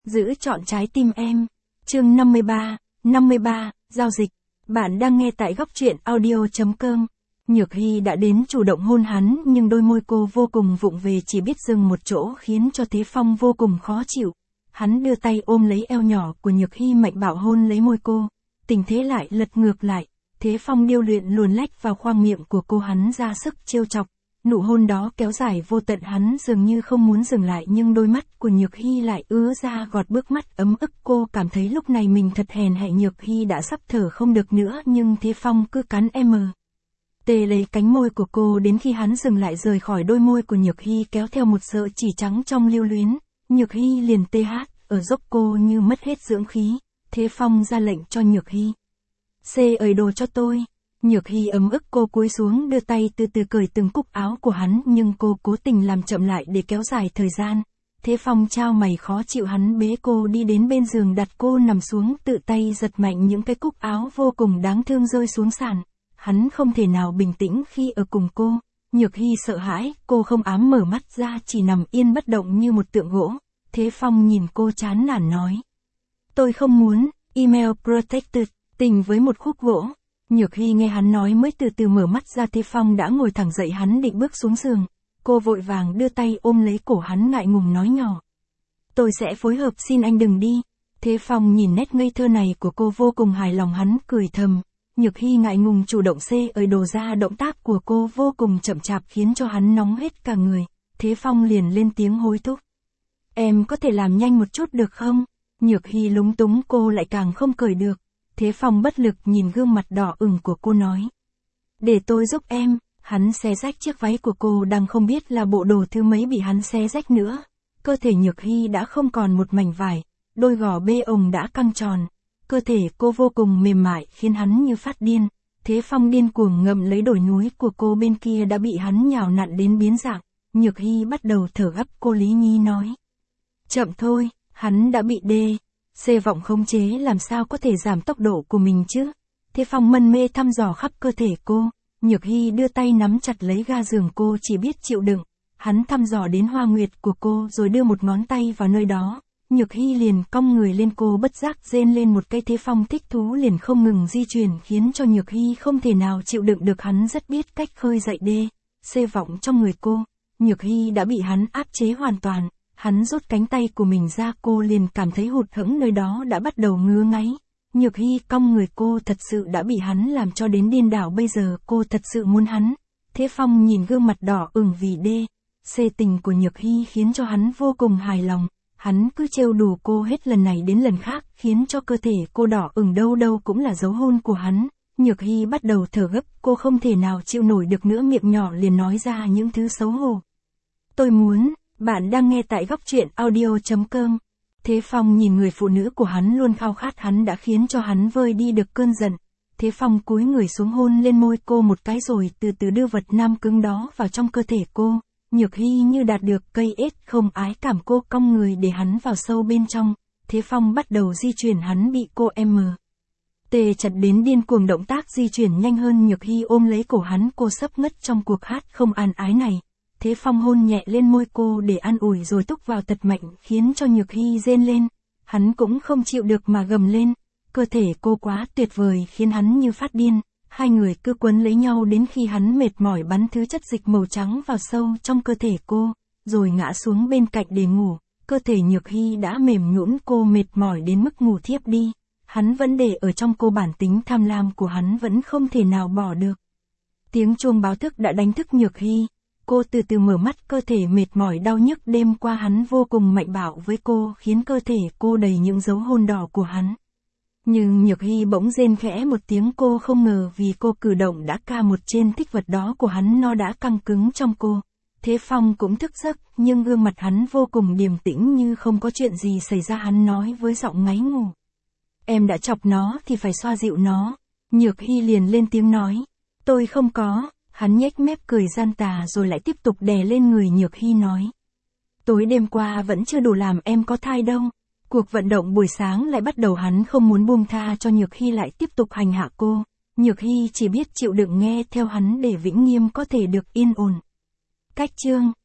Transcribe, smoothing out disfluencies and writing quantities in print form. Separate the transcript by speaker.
Speaker 1: Giữ chọn trái tim em. Chương 53, giao dịch. Bạn đang nghe tại góc truyện audio.com. Nhược Hy đã đến chủ động hôn hắn nhưng đôi môi cô vô cùng vụng về chỉ biết dừng một chỗ khiến cho Thế Phong vô cùng khó chịu. Hắn đưa tay ôm lấy eo nhỏ của Nhược Hy mạnh bạo hôn lấy môi cô. Tình thế lại lật ngược lại. Thế Phong điêu luyện luồn lách vào khoang miệng của cô, hắn ra sức trêu chọc. Nụ hôn đó kéo dài vô tận, hắn dường như không muốn dừng lại nhưng đôi mắt của Nhược Hy lại ứa ra giọt nước mắt ấm ức. Cô cảm thấy lúc này mình thật hèn hạ. Nhược Hy đã sắp thở không được nữa nhưng Thế Phong cứ cắn tê lấy cánh môi của cô đến khi hắn dừng lại rời khỏi đôi môi của Nhược Hy kéo theo một sợi chỉ trắng trong lưu luyến. Nhược Hy liền ở dốc cô như mất hết dưỡng khí. Thế Phong ra lệnh cho Nhược Hy. Ơi đồ cho tôi. Nhược Hy ấm ức, cô cúi xuống đưa tay từ từ cởi từng cúc áo của hắn nhưng cô cố tình làm chậm lại để kéo dài thời gian. Thế Phong trao mày khó chịu, hắn bế cô đi đến bên giường đặt cô nằm xuống, tự tay giật mạnh những cái cúc áo vô cùng đáng thương rơi xuống sàn. Hắn không thể nào bình tĩnh khi ở cùng cô. Nhược Hy sợ hãi, cô không ám mở mắt ra chỉ nằm yên bất động như một tượng gỗ. Thế Phong nhìn cô chán nản nói. Tôi không muốn, email protected, tình với một khúc gỗ. Nhược Hy nghe hắn nói mới từ từ mở mắt ra. Thế Phong đã ngồi thẳng dậy, hắn định bước xuống giường. Cô vội vàng đưa tay ôm lấy cổ hắn ngại ngùng nói nhỏ. Tôi sẽ phối hợp, xin anh đừng đi. Thế Phong nhìn nét ngây thơ này của cô vô cùng hài lòng, hắn cười thầm. Nhược Hy ngại ngùng chủ động đồ ra, động tác của cô vô cùng chậm chạp khiến cho hắn nóng hết cả người. Thế Phong liền lên tiếng hối thúc. Em có thể làm nhanh một chút được không? Nhược Hy lúng túng, cô lại càng không cởi được. Thế Phong bất lực nhìn gương mặt đỏ ửng của cô nói. Để tôi giúp em. Hắn xé rách chiếc váy của cô, đang không biết là bộ đồ thứ mấy bị hắn xé rách nữa. Cơ thể Nhược Hy đã không còn một mảnh vải, đôi gò bê ồng đã căng tròn. Cơ thể cô vô cùng mềm mại khiến hắn như phát điên. Thế Phong điên cuồng ngậm lấy đồi núi của cô bên kia đã bị hắn nhào nặn đến biến dạng. Nhược Hy bắt đầu thở gấp, cô lý nhí nói. Chậm thôi, hắn đã bị vọng khống chế, làm sao có thể giảm tốc độ của mình chứ? Thế Phong mân mê thăm dò khắp cơ thể cô. Nhược Hy đưa tay nắm chặt lấy ga giường, cô chỉ biết chịu đựng. Hắn thăm dò đến hoa nguyệt của cô rồi đưa một ngón tay vào nơi đó. Nhược Hy liền cong người lên, cô bất giác rên lên một cái. Thế Phong thích thú liền không ngừng di chuyển khiến cho Nhược Hy không thể nào chịu đựng được. Hắn rất biết cách khơi dậy vọng trong người cô. Nhược Hy đã bị hắn áp chế hoàn toàn. Hắn rút cánh tay của mình ra, cô liền cảm thấy hụt hẫng, nơi đó đã bắt đầu ngứa ngáy. Nhược Hy cong người, cô thật sự đã bị hắn làm cho đến điên đảo, bây giờ cô thật sự muốn hắn. Thế Phong nhìn gương mặt đỏ ửng vì tình của Nhược Hy khiến cho hắn vô cùng hài lòng. Hắn cứ trêu đùa cô hết lần này đến lần khác khiến cho cơ thể cô đỏ ửng, đâu đâu cũng là dấu hôn của hắn. Nhược Hy bắt đầu thở gấp, cô không thể nào chịu nổi được nữa, miệng nhỏ liền nói ra những thứ xấu hổ. Tôi muốn. Bạn đang nghe tại góc truyện audio.com. Thế Phong nhìn người phụ nữ của hắn luôn khao khát, hắn đã khiến cho hắn vơi đi được cơn giận. Thế Phong cúi người xuống hôn lên môi cô một cái rồi từ từ đưa vật nam cứng đó vào trong cơ thể cô. Nhược Hy như đạt được cây ếch không ái cảm, cô cong người để hắn vào sâu bên trong. Thế Phong bắt đầu di chuyển, hắn bị cô chặt đến điên cuồng, động tác di chuyển nhanh hơn. Nhược Hy ôm lấy cổ hắn, cô sắp ngất trong cuộc hát không an ái này. Thế Phong hôn nhẹ lên môi cô để an ủi rồi túc vào thật mạnh khiến cho Nhược Hy rên lên. Hắn cũng không chịu được mà gầm lên. Cơ thể cô quá tuyệt vời khiến hắn như phát điên. Hai người cứ quấn lấy nhau đến khi hắn mệt mỏi bắn thứ chất dịch màu trắng vào sâu trong cơ thể cô, rồi ngã xuống bên cạnh để ngủ. Cơ thể Nhược Hy đã mềm nhũn, cô mệt mỏi đến mức ngủ thiếp đi. Hắn vẫn để ở trong cô, bản tính tham lam của hắn vẫn không thể nào bỏ được. Tiếng chuông báo thức đã đánh thức Nhược Hy. Cô từ từ mở mắt, cơ thể mệt mỏi đau nhức. Đêm qua hắn vô cùng mạnh bạo với cô khiến cơ thể cô đầy những dấu hôn đỏ của hắn. Nhưng Nhược Hy bỗng rên khẽ một tiếng, cô không ngờ vì cô cử động đã ca một trên thích vật đó của hắn, nó đã căng cứng trong cô. Thế Phong cũng thức giấc nhưng gương mặt hắn vô cùng điềm tĩnh như không có chuyện gì xảy ra. Hắn nói với giọng ngáy ngủ. Em đã chọc nó thì phải xoa dịu nó. Nhược Hy liền lên tiếng nói. Tôi không có. Hắn nhếch mép cười gian tà rồi lại tiếp tục đè lên người Nhược Hy nói. Tối đêm qua vẫn chưa đủ làm em có thai đâu. Cuộc vận động buổi sáng lại bắt đầu, hắn không muốn buông tha cho Nhược Hy lại tiếp tục hành hạ cô. Nhược Hy chỉ biết chịu đựng nghe theo hắn để vĩnh nghiêm có thể được yên ổn. Cách chương